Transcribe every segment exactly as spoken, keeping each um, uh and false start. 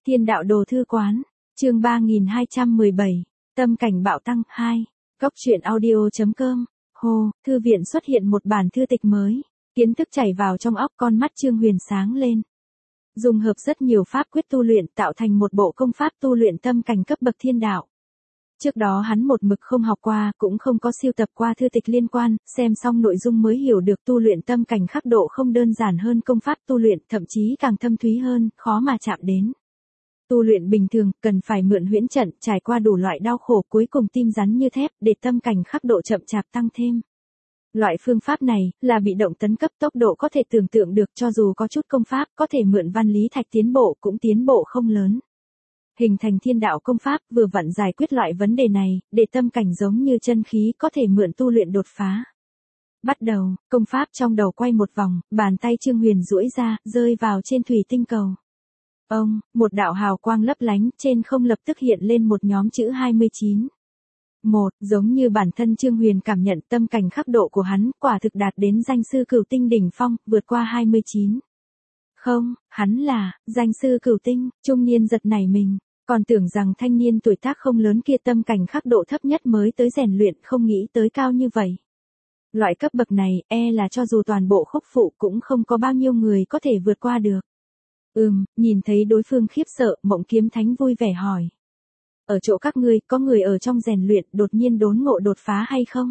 Thiên đạo đồ thư quán, chương ba nghìn hai trăm mười bảy, tâm cảnh bạo tăng hai, góc truyện audio.com, hồ, thư viện xuất hiện một bản thư tịch mới, kiến thức chảy vào trong óc, con mắt Trương Huyền sáng lên. Dùng hợp rất nhiều pháp quyết tu luyện tạo thành một bộ công pháp tu luyện tâm cảnh cấp bậc thiên đạo. Trước đó hắn một mực không học qua, cũng không có siêu tập qua thư tịch liên quan, xem xong nội dung mới hiểu được tu luyện tâm cảnh khắc độ không đơn giản hơn công pháp tu luyện, thậm chí càng thâm thúy hơn, khó mà chạm đến. Tu luyện bình thường, cần phải mượn huyễn trận, trải qua đủ loại đau khổ, cuối cùng tim rắn như thép, để tâm cảnh khắc độ chậm chạp tăng thêm. Loại phương pháp này, là bị động tấn cấp, tốc độ có thể tưởng tượng được, cho dù có chút công pháp, có thể mượn văn lý thạch tiến bộ, cũng tiến bộ không lớn. Hình thành thiên đạo công pháp, vừa vặn giải quyết loại vấn đề này, để tâm cảnh giống như chân khí, có thể mượn tu luyện đột phá. Bắt đầu, công pháp trong đầu quay một vòng, bàn tay Trương Huyền duỗi ra, rơi vào trên thủy tinh cầu. Ông, một đạo hào quang lấp lánh, trên không lập tức hiện lên một nhóm chữ hai mươi chín. Một, giống như bản thân Trương Huyền cảm nhận, tâm cảnh khắc độ của hắn, quả thực đạt đến danh sư cửu tinh đỉnh phong, vượt qua hai mươi chín. Không, hắn là, danh sư cửu tinh, trung niên giật nảy mình, còn tưởng rằng thanh niên tuổi tác không lớn kia tâm cảnh khắc độ thấp nhất mới tới rèn luyện, không nghĩ tới cao như vậy. Loại cấp bậc này, e là cho dù toàn bộ khúc phụ cũng không có bao nhiêu người có thể vượt qua được. Ừm, nhìn thấy đối phương khiếp sợ, Mộng Kiếm Thánh vui vẻ hỏi. Ở chỗ các ngươi, có người ở trong rèn luyện, đột nhiên đốn ngộ đột phá hay không?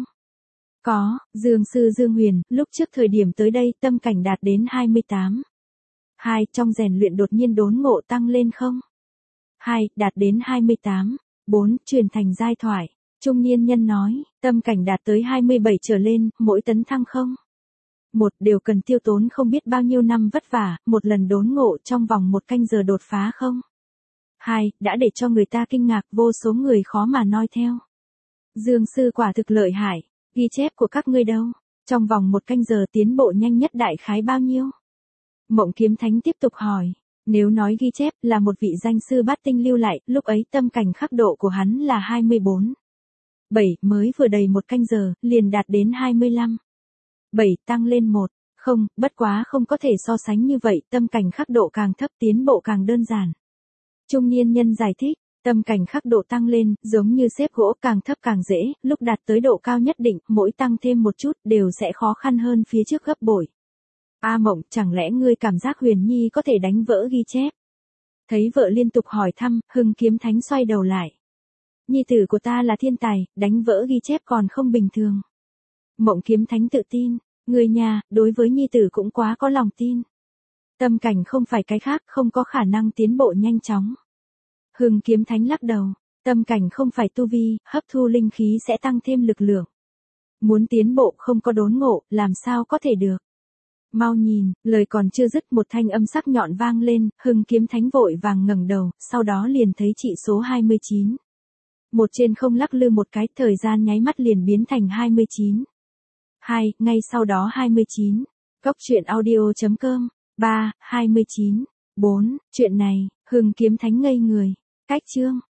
Có, Dương Sư Dương Huyền, lúc trước thời điểm tới đây, tâm cảnh đạt đến hai mươi tám. Hai, trong rèn luyện đột nhiên đốn ngộ tăng lên không? Hai, đạt đến hai mươi tám. Bốn, truyền thành giai thoại. Trung niên nhân nói, tâm cảnh đạt tới hai mươi bảy trở lên, mỗi tấn thăng không? Một, đều cần tiêu tốn không biết bao nhiêu năm vất vả, một lần đốn ngộ trong vòng một canh giờ đột phá không? Hai, đã để cho người ta kinh ngạc, vô số người khó mà noi theo. Dương sư quả thực lợi hại, ghi chép của các ngươi đâu? Trong vòng một canh giờ tiến bộ nhanh nhất đại khái bao nhiêu? Mộng Kiếm Thánh tiếp tục hỏi, nếu nói ghi chép là một vị danh sư bát tinh lưu lại, lúc ấy tâm cảnh khắc độ của hắn là hai mươi bốn. Bảy, mới vừa đầy một canh giờ, liền đạt đến hai mươi lăm. Bảy, tăng lên một. Không, bất quá không có thể so sánh như vậy, tâm cảnh khắc độ càng thấp tiến bộ càng đơn giản. Trung niên nhân giải thích, tâm cảnh khắc độ tăng lên, giống như xếp gỗ, càng thấp càng dễ, lúc đạt tới độ cao nhất định, mỗi tăng thêm một chút, đều sẽ khó khăn hơn phía trước gấp bội. A Mộng, chẳng lẽ ngươi cảm giác Huyền Nhi có thể đánh vỡ ghi chép? Thấy vợ liên tục hỏi thăm, Hưng Kiếm Thánh xoay đầu lại. Nhi tử của ta là thiên tài, đánh vỡ ghi chép còn không bình thường. Mộng Kiếm Thánh tự tin, người nhà, đối với Nhi tử cũng quá có lòng tin. Tâm cảnh không phải cái khác, không có khả năng tiến bộ nhanh chóng. Hưng Kiếm Thánh lắc đầu, tâm cảnh không phải tu vi, hấp thu linh khí sẽ tăng thêm lực lượng. Muốn tiến bộ không có đốn ngộ, làm sao có thể được. Mau nhìn, lời còn chưa dứt một thanh âm sắc nhọn vang lên, Hưng Kiếm Thánh vội vàng ngẩng đầu, sau đó liền thấy trị số hai mươi chín. Một trên không lắc lư một cái, thời gian nháy mắt liền biến thành hai mươi chín. Hai, ngay sau đó hai mươi chín. Góc truyện audio.com. Ba, hai mươi chín. Bốn, chuyện này, Hưng Kiếm Thánh ngây người. Cách chương,